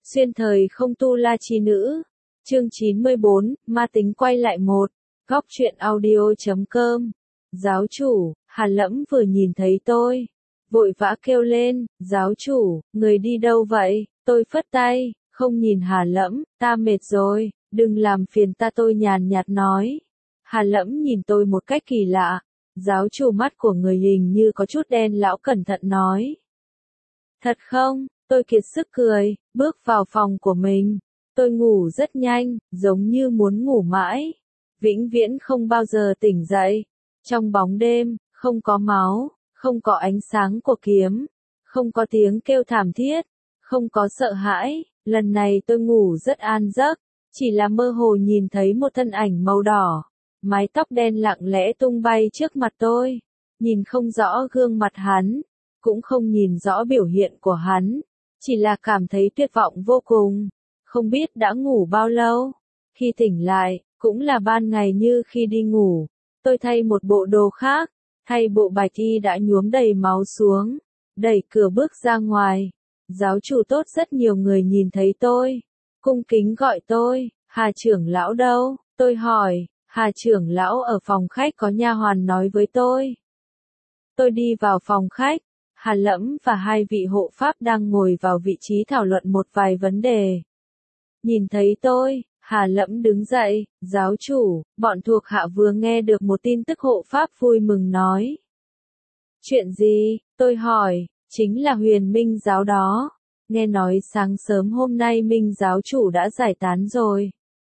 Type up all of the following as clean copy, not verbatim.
Xuyên thời không tu la chi nữ. Chương 94, ma tính quay lại một. Góc truyện audio.com. Giáo chủ, Hà Lẫm vừa nhìn thấy tôi, vội vã kêu lên, giáo chủ, người đi đâu vậy? Tôi phất tay, không nhìn Hà Lẫm, ta mệt rồi, đừng làm phiền ta, tôi nhàn nhạt nói. Hà Lẫm nhìn tôi một cách kỳ lạ. Giáo chủ, mắt của người hình như có chút đen, lão cẩn thận nói. Thật không? Tôi kiệt sức cười, bước vào phòng của mình. Tôi ngủ rất nhanh, giống như muốn ngủ mãi. Vĩnh viễn không bao giờ tỉnh dậy. Trong bóng đêm, không có máu, không có ánh sáng của kiếm, không có tiếng kêu thảm thiết, không có sợ hãi. Lần này tôi ngủ rất an giấc, chỉ là mơ hồ nhìn thấy một thân ảnh màu đỏ. Mái tóc đen lặng lẽ tung bay trước mặt tôi. Nhìn không rõ gương mặt hắn, cũng không nhìn rõ biểu hiện của hắn. Chỉ là cảm thấy tuyệt vọng vô cùng. Không biết đã ngủ bao lâu. Khi tỉnh lại, cũng là ban ngày như khi đi ngủ. Tôi thay một bộ đồ khác, thay bộ bạch y đã nhuốm đầy máu xuống. Đẩy cửa bước ra ngoài. Giáo chủ tốt, rất nhiều người nhìn thấy tôi. Cung kính gọi tôi, Hà trưởng lão đâu? Tôi hỏi, Hà trưởng lão ở phòng khách, có nha hoàn nói với tôi. Tôi đi vào phòng khách. Hà Lẫm và hai vị hộ pháp đang ngồi vào vị trí thảo luận một vài vấn đề. Nhìn thấy tôi, Hà Lẫm đứng dậy, giáo chủ, bọn thuộc hạ vừa nghe được một tin tức, hộ pháp vui mừng nói. Chuyện gì? Tôi hỏi. Chính là Huyền Minh giáo đó. Nghe nói sáng sớm hôm nay Minh giáo chủ đã giải tán rồi.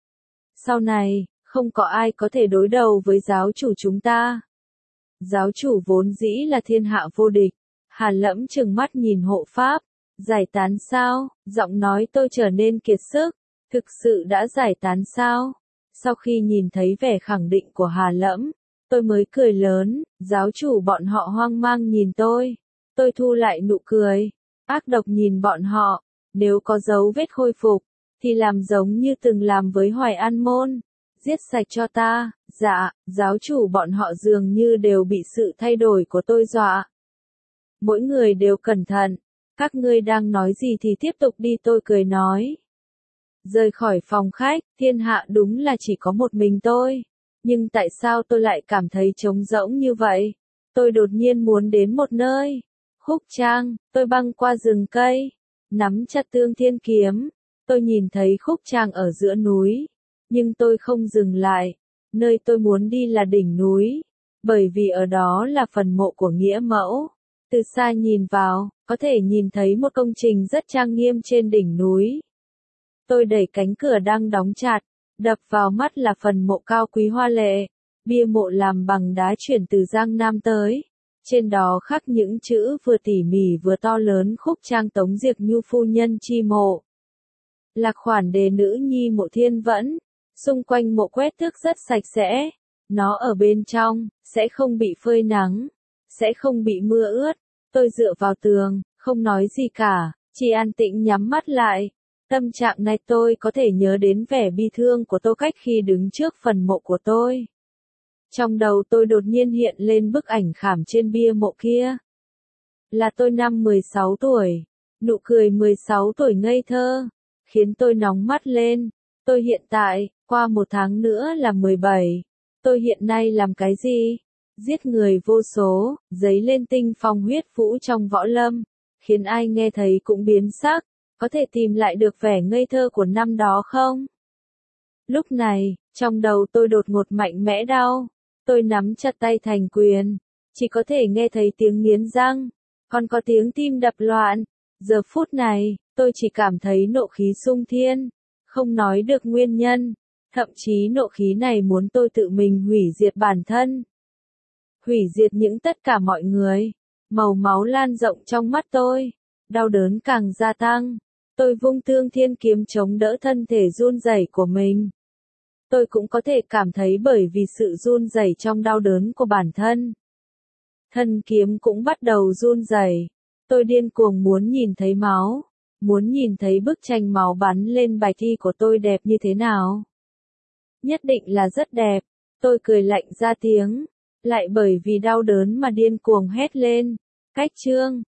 Sau này, không có ai có thể đối đầu với giáo chủ chúng ta. Giáo chủ vốn dĩ là thiên hạ vô địch. Hà Lẫm trừng mắt nhìn hộ pháp. Giải tán sao? Giọng nói tôi trở nên kiệt sức. Thực sự đã giải tán sao? Sau khi nhìn thấy vẻ khẳng định của Hà Lẫm, tôi mới cười lớn. Giáo chủ, bọn họ hoang mang nhìn tôi. Tôi thu lại nụ cười, ác độc nhìn bọn họ. Nếu có dấu vết khôi phục, thì làm giống như từng làm với Hoài An Môn. Giết sạch cho ta. Dạ, giáo chủ, bọn họ dường như đều bị sự thay đổi của tôi dọa. Mỗi người đều cẩn thận. Các ngươi đang nói gì thì tiếp tục đi, tôi cười nói. Rời khỏi phòng khách, thiên hạ đúng là chỉ có một mình tôi. Nhưng tại sao tôi lại cảm thấy trống rỗng như vậy? Tôi đột nhiên muốn đến một nơi. Khúc Trang, tôi băng qua rừng cây, nắm chặt Tương Thiên kiếm. Tôi nhìn thấy Khúc Trang ở giữa núi, nhưng tôi không dừng lại. Nơi tôi muốn đi là đỉnh núi, bởi vì ở đó là phần mộ của Nghĩa Mẫu. Từ xa nhìn vào, có thể nhìn thấy một công trình rất trang nghiêm trên đỉnh núi. Tôi đẩy cánh cửa đang đóng chặt, đập vào mắt là phần mộ cao quý hoa lệ. Bia mộ làm bằng đá chuyển từ Giang Nam tới. Trên đó khắc những chữ vừa tỉ mỉ vừa to lớn: Khúc Trang Tống Diệp Nhu phu nhân chi mộ. Lạc khoản đề nữ nhi mộ Thiên Vẫn. Xung quanh mộ quét thước rất sạch sẽ. Nó ở bên trong, sẽ không bị phơi nắng, sẽ không bị mưa ướt. Tôi dựa vào tường, không nói gì cả, chỉ an tĩnh nhắm mắt lại. Tâm trạng này tôi có thể nhớ đến vẻ bi thương của Tô Cách khi đứng trước phần mộ của tôi. Trong đầu tôi đột nhiên hiện lên bức ảnh khảm trên bia mộ kia. Là tôi năm 16 tuổi. Nụ cười 16 tuổi ngây thơ, khiến tôi nóng mắt lên. Tôi hiện tại, qua một tháng nữa là 17. Tôi hiện nay làm cái gì? Giết người vô số, dấy lên tinh phong huyết vũ trong võ lâm, khiến ai nghe thấy cũng biến sắc. Có thể tìm lại được vẻ ngây thơ của năm đó không? Lúc này, trong đầu tôi đột ngột mạnh mẽ đau. Tôi nắm chặt tay thành quyền, chỉ có thể nghe thấy tiếng nghiến răng, còn có tiếng tim đập loạn. Giờ phút này, tôi chỉ cảm thấy nộ khí xung thiên, không nói được nguyên nhân, thậm chí nộ khí này muốn tôi tự mình hủy diệt bản thân. Hủy diệt những tất cả mọi người. Màu máu lan rộng trong mắt tôi, đau đớn càng gia tăng. Tôi vung Tương Thiên kiếm chống đỡ thân thể run rẩy của mình. Tôi cũng có thể cảm thấy bởi vì sự run rẩy trong đau đớn của bản thân. Thân kiếm cũng bắt đầu run rẩy. Tôi điên cuồng muốn nhìn thấy máu, muốn nhìn thấy bức tranh máu bắn lên bạch y của tôi đẹp như thế nào. Nhất định là rất đẹp. Tôi cười lạnh ra tiếng, lại bởi vì đau đớn mà điên cuồng hét lên. Cách chương